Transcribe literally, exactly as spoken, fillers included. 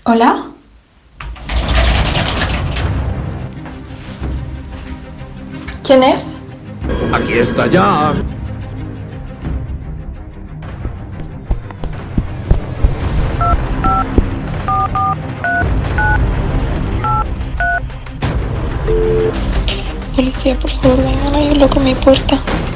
¿Hola? ¿Quién es? Aquí está ya. Policía, por favor, vengan a ir loco a mi puerta.